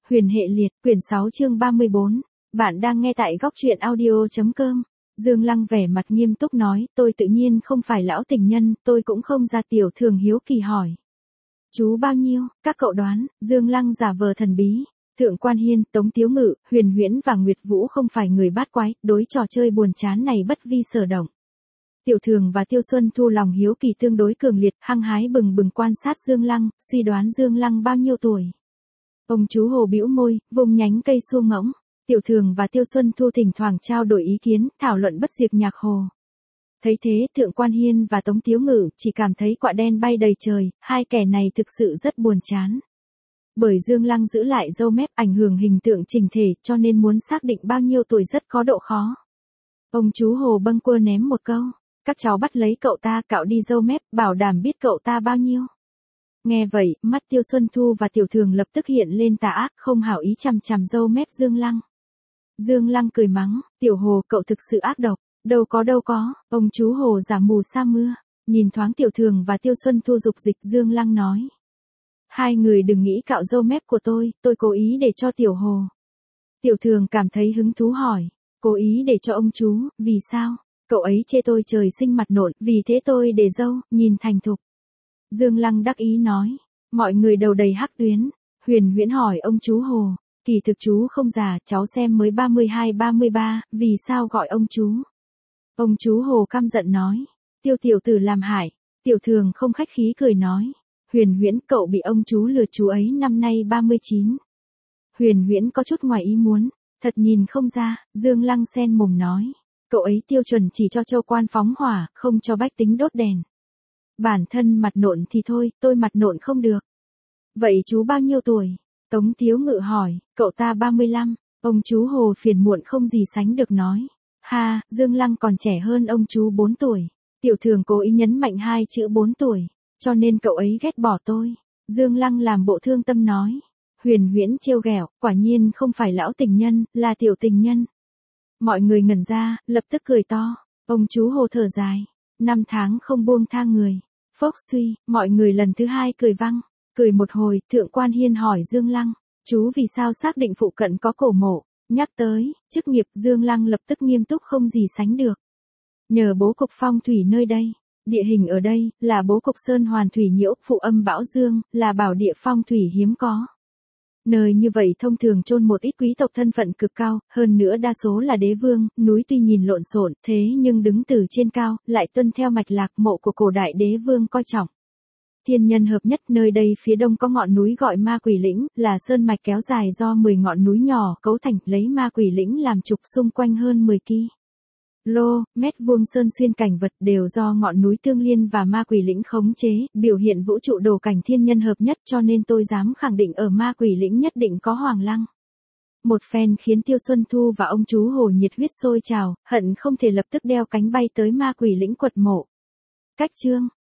Huyền hệ liệt, quyển 6 chương 34. Bạn đang nghe tại góc truyện audio.com. Dương Lăng vẻ mặt nghiêm túc nói, tôi tự nhiên không phải lão tình nhân, tôi cũng không ra. Tiểu Thường hiếu kỳ hỏi. Chú bao nhiêu, các cậu đoán. Dương Lăng giả vờ thần bí. Thượng Quan Hiên, Tống Tiếu Ngự, Huyền Huyễn và Nguyệt Vũ không phải người bát quái, đối trò chơi buồn chán này bất vi sở động. Tiểu Thường và Tiêu Xuân Thu lòng hiếu kỳ tương đối cường liệt, hăng hái bừng bừng quan sát Dương Lăng, suy đoán Dương Lăng bao nhiêu tuổi. Ông chú Hồ bĩu môi, vùng nhánh cây xua ngỗng. Tiểu Thường và Tiêu Xuân Thu thỉnh thoảng trao đổi ý kiến, thảo luận bất diệt nhạc Hồ. Thấy thế, Thượng Quan Hiên và Tống Tiếu Ngự chỉ cảm thấy quạ đen bay đầy trời, hai kẻ này thực sự rất buồn chán. Bởi Dương Lăng giữ lại râu mép ảnh hưởng hình tượng chỉnh thể, cho nên muốn xác định bao nhiêu tuổi rất có độ khó. Ông chú Hồ bâng quơ ném một câu, các cháu bắt lấy cậu ta cạo đi râu mép, bảo đảm biết cậu ta bao nhiêu. Nghe vậy, mắt Tiêu Xuân Thu và Tiểu Thường lập tức hiện lên tà ác, không hảo ý chằm chằm râu mép Dương Lăng. Dương Lăng cười mắng, Tiểu Hồ cậu thực sự ác độc, đâu có, ông chú Hồ giả mù sa mưa, nhìn thoáng Tiểu Thường và Tiêu Xuân Thu dục dịch. Dương Lăng nói. Hai người đừng nghĩ cạo râu mép của tôi cố ý để cho Tiểu Hồ. Tiểu Thường cảm thấy hứng thú hỏi, cố ý để cho ông chú, vì sao? Cậu ấy chê tôi trời sinh mặt nộn, vì thế tôi để râu, nhìn thành thục. Dương Lăng đắc ý nói, mọi người đầu đầy hắc tuyến. Huyền Huyễn hỏi ông chú Hồ, kỳ thực chú không già, cháu xem mới 32-33, vì sao gọi ông chú? Ông chú Hồ căm giận nói, tiểu tử làm hại. Tiểu Thường không khách khí cười nói, Huyền Huyễn cậu bị ông chú lừa, chú ấy năm nay 39. Huyền Huyễn có chút ngoài ý muốn, thật nhìn không ra. Dương Lăng sen mồm nói, cậu ấy tiêu chuẩn chỉ cho châu quan phóng hỏa, không cho bách tính đốt đèn. Bản thân mặt nộn thì thôi, tôi mặt nộn không được. Vậy chú bao nhiêu tuổi? Tống Tiếu Ngự hỏi, cậu ta 35. Ông chú Hồ phiền muộn không gì sánh được nói, ha, Dương Lăng còn trẻ hơn ông chú 4 tuổi. Tiểu Thường cố ý nhấn mạnh hai chữ 4 tuổi, cho nên cậu ấy ghét bỏ tôi. Dương Lăng làm bộ thương tâm nói. Huyền Huyễn trêu ghẹo, quả nhiên không phải lão tình nhân, là tiểu tình nhân. Mọi người ngẩn ra, lập tức cười to. Ông chú Hồ thở dài, 5 tháng không buông tha người. Phốc suy, mọi người lần thứ hai cười vang. Cười một hồi, Thượng Quan Hiên hỏi Dương Lăng, chú vì sao xác định phụ cận có cổ mộ? Nhắc tới chức nghiệp, Dương Lăng lập tức nghiêm túc không gì sánh được. Nhờ bố cục phong thủy nơi đây, địa hình ở đây là bố cục sơn hoàn thủy nhiễu, phụ âm bão dương, là bảo địa phong thủy hiếm có. Nơi như vậy thông thường chôn một ít quý tộc thân phận cực cao, hơn nữa đa số là đế vương. Núi tuy nhìn lộn xộn, thế nhưng đứng từ trên cao, lại tuân theo mạch lạc mộ của cổ đại đế vương coi trọng. Thiên nhân hợp nhất, nơi đây phía đông có ngọn núi gọi Ma Quỷ Lĩnh, là sơn mạch kéo dài do 10 ngọn núi nhỏ cấu thành, lấy Ma Quỷ Lĩnh làm trục, xung quanh hơn 10 km vuông sơn xuyên cảnh vật đều do ngọn núi tương liên và Ma Quỷ Lĩnh khống chế, biểu hiện vũ trụ đồ cảnh thiên nhân hợp nhất, cho nên tôi dám khẳng định ở Ma Quỷ Lĩnh nhất định có Hoàng Lăng. Một phen khiến Tiêu Xuân Thu và ông chú Hồ nhiệt huyết sôi trào, hận không thể lập tức đeo cánh bay tới Ma Quỷ Lĩnh quật mộ. Cách chương